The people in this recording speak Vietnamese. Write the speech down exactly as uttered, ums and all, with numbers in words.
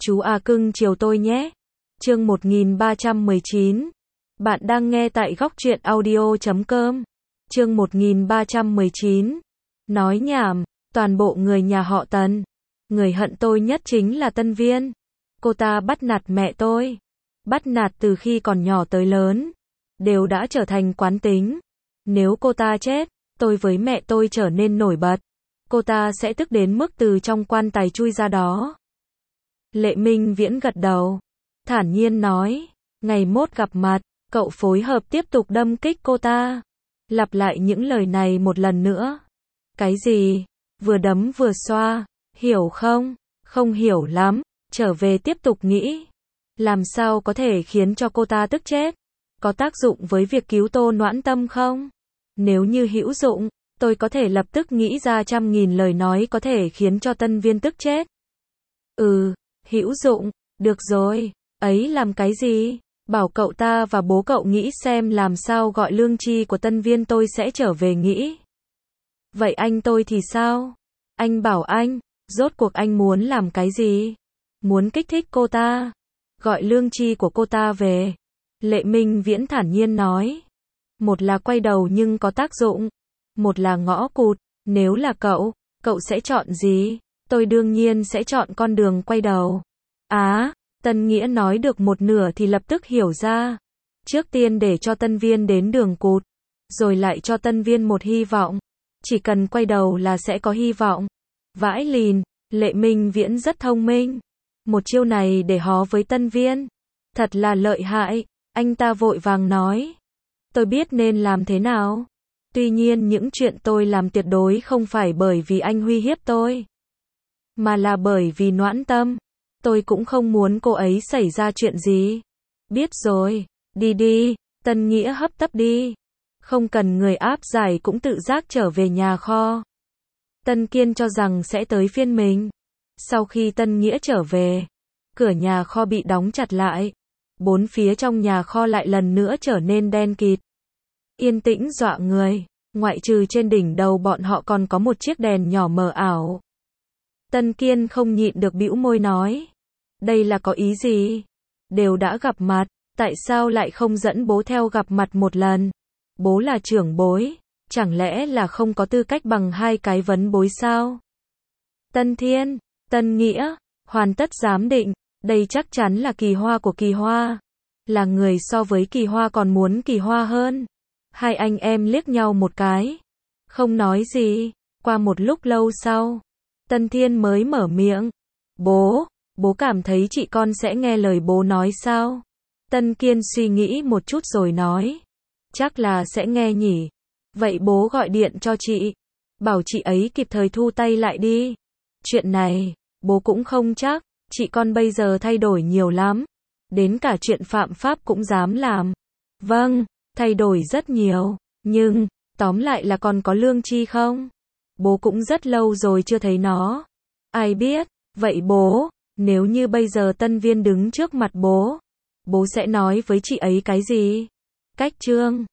Chú à cưng chiều tôi nhé. Chương một nghìn ba trăm mười chín. Bạn đang nghe tại góc truyện audio chấm com. Chương một nghìn ba trăm mười chín. Nói nhảm, toàn bộ người nhà họ Tần. Người hận tôi nhất chính là Tân Viên. Cô ta bắt nạt mẹ tôi. Bắt nạt từ khi còn nhỏ tới lớn. Đều đã trở thành quán tính. Nếu cô ta chết, tôi với mẹ tôi trở nên nổi bật. Cô ta sẽ tức đến mức từ trong quan tài chui ra đó. Lệ Minh Viễn gật đầu. Thản nhiên nói. Ngày mốt gặp mặt, cậu phối hợp tiếp tục đâm kích cô ta. Lặp lại những lời này một lần nữa. Cái gì? Vừa đấm vừa xoa. Hiểu không? Không hiểu lắm. Trở về tiếp tục nghĩ. Làm sao có thể khiến cho cô ta tức chết? Có tác dụng với việc cứu Tô Noãn Tâm không? Nếu như hữu dụng, tôi có thể lập tức nghĩ ra trăm nghìn lời nói có thể khiến cho Tân Viên tức chết. Ừ, hữu dụng, được rồi, ấy làm cái gì? Bảo cậu ta và bố cậu nghĩ xem làm sao gọi lương tri của Tân Viên, tôi sẽ trở về nghĩ. Vậy anh tôi thì sao? Anh bảo anh, rốt cuộc anh muốn làm cái gì? Muốn kích thích cô ta, gọi lương tri của cô ta về. Lệ Minh Viễn thản nhiên nói. Một là quay đầu nhưng có tác dụng. Một là ngõ cụt. Nếu là cậu, cậu sẽ chọn gì? Tôi đương nhiên sẽ chọn con đường quay đầu. Á, Tân Nghĩa nói được một nửa thì lập tức hiểu ra. Trước tiên để cho Tân Viên đến đường cụt. Rồi lại cho Tân Viên một hy vọng. Chỉ cần quay đầu là sẽ có hy vọng. Vãi lìn, Lệ Minh Viễn rất thông minh. Một chiêu này để hó với Tân Viên. Thật là lợi hại. Anh ta vội vàng nói. Tôi biết nên làm thế nào. Tuy nhiên những chuyện tôi làm tuyệt đối không phải bởi vì anh uy hiếp tôi. Mà là bởi vì Noãn Tâm. Tôi cũng không muốn cô ấy xảy ra chuyện gì. Biết rồi, đi đi, Tân Nghĩa hấp tấp đi. Không cần người áp giải cũng tự giác trở về nhà kho. Tân Kiên cho rằng sẽ tới phiên mình. Sau khi Tân Nghĩa trở về, cửa nhà kho bị đóng chặt lại. Bốn phía trong nhà kho lại lần nữa trở nên đen kịt. Yên tĩnh dọa người, ngoại trừ trên đỉnh đầu bọn họ còn có một chiếc đèn nhỏ mờ ảo. Tân Kiên không nhịn được bĩu môi nói. Đây là có ý gì? Đều đã gặp mặt, tại sao lại không dẫn bố theo gặp mặt một lần? Bố là trưởng bối, chẳng lẽ là không có tư cách bằng hai cái vấn bối sao? Tân Thiên, Tân Nghĩa, hoàn tất giám định. Đây chắc chắn là Kỳ Hoa của Kỳ Hoa. Là người so với Kỳ Hoa còn muốn Kỳ Hoa hơn. Hai anh em liếc nhau một cái. Không nói gì. Qua một lúc lâu sau, Tân Thiên mới mở miệng. Bố, bố cảm thấy chị con sẽ nghe lời bố nói sao? Tân Kiên suy nghĩ một chút rồi nói. Chắc là sẽ nghe nhỉ. Vậy bố gọi điện cho chị. Bảo chị ấy kịp thời thu tay lại đi. Chuyện này, bố cũng không chắc. Chị con bây giờ thay đổi nhiều lắm. Đến cả chuyện phạm pháp cũng dám làm. Vâng, thay đổi rất nhiều. Nhưng, tóm lại là còn có lương tri không? Bố cũng rất lâu rồi chưa thấy nó. Ai biết, vậy bố, nếu như bây giờ Tân Viên đứng trước mặt bố, bố sẽ nói với chị ấy cái gì? Cách trương,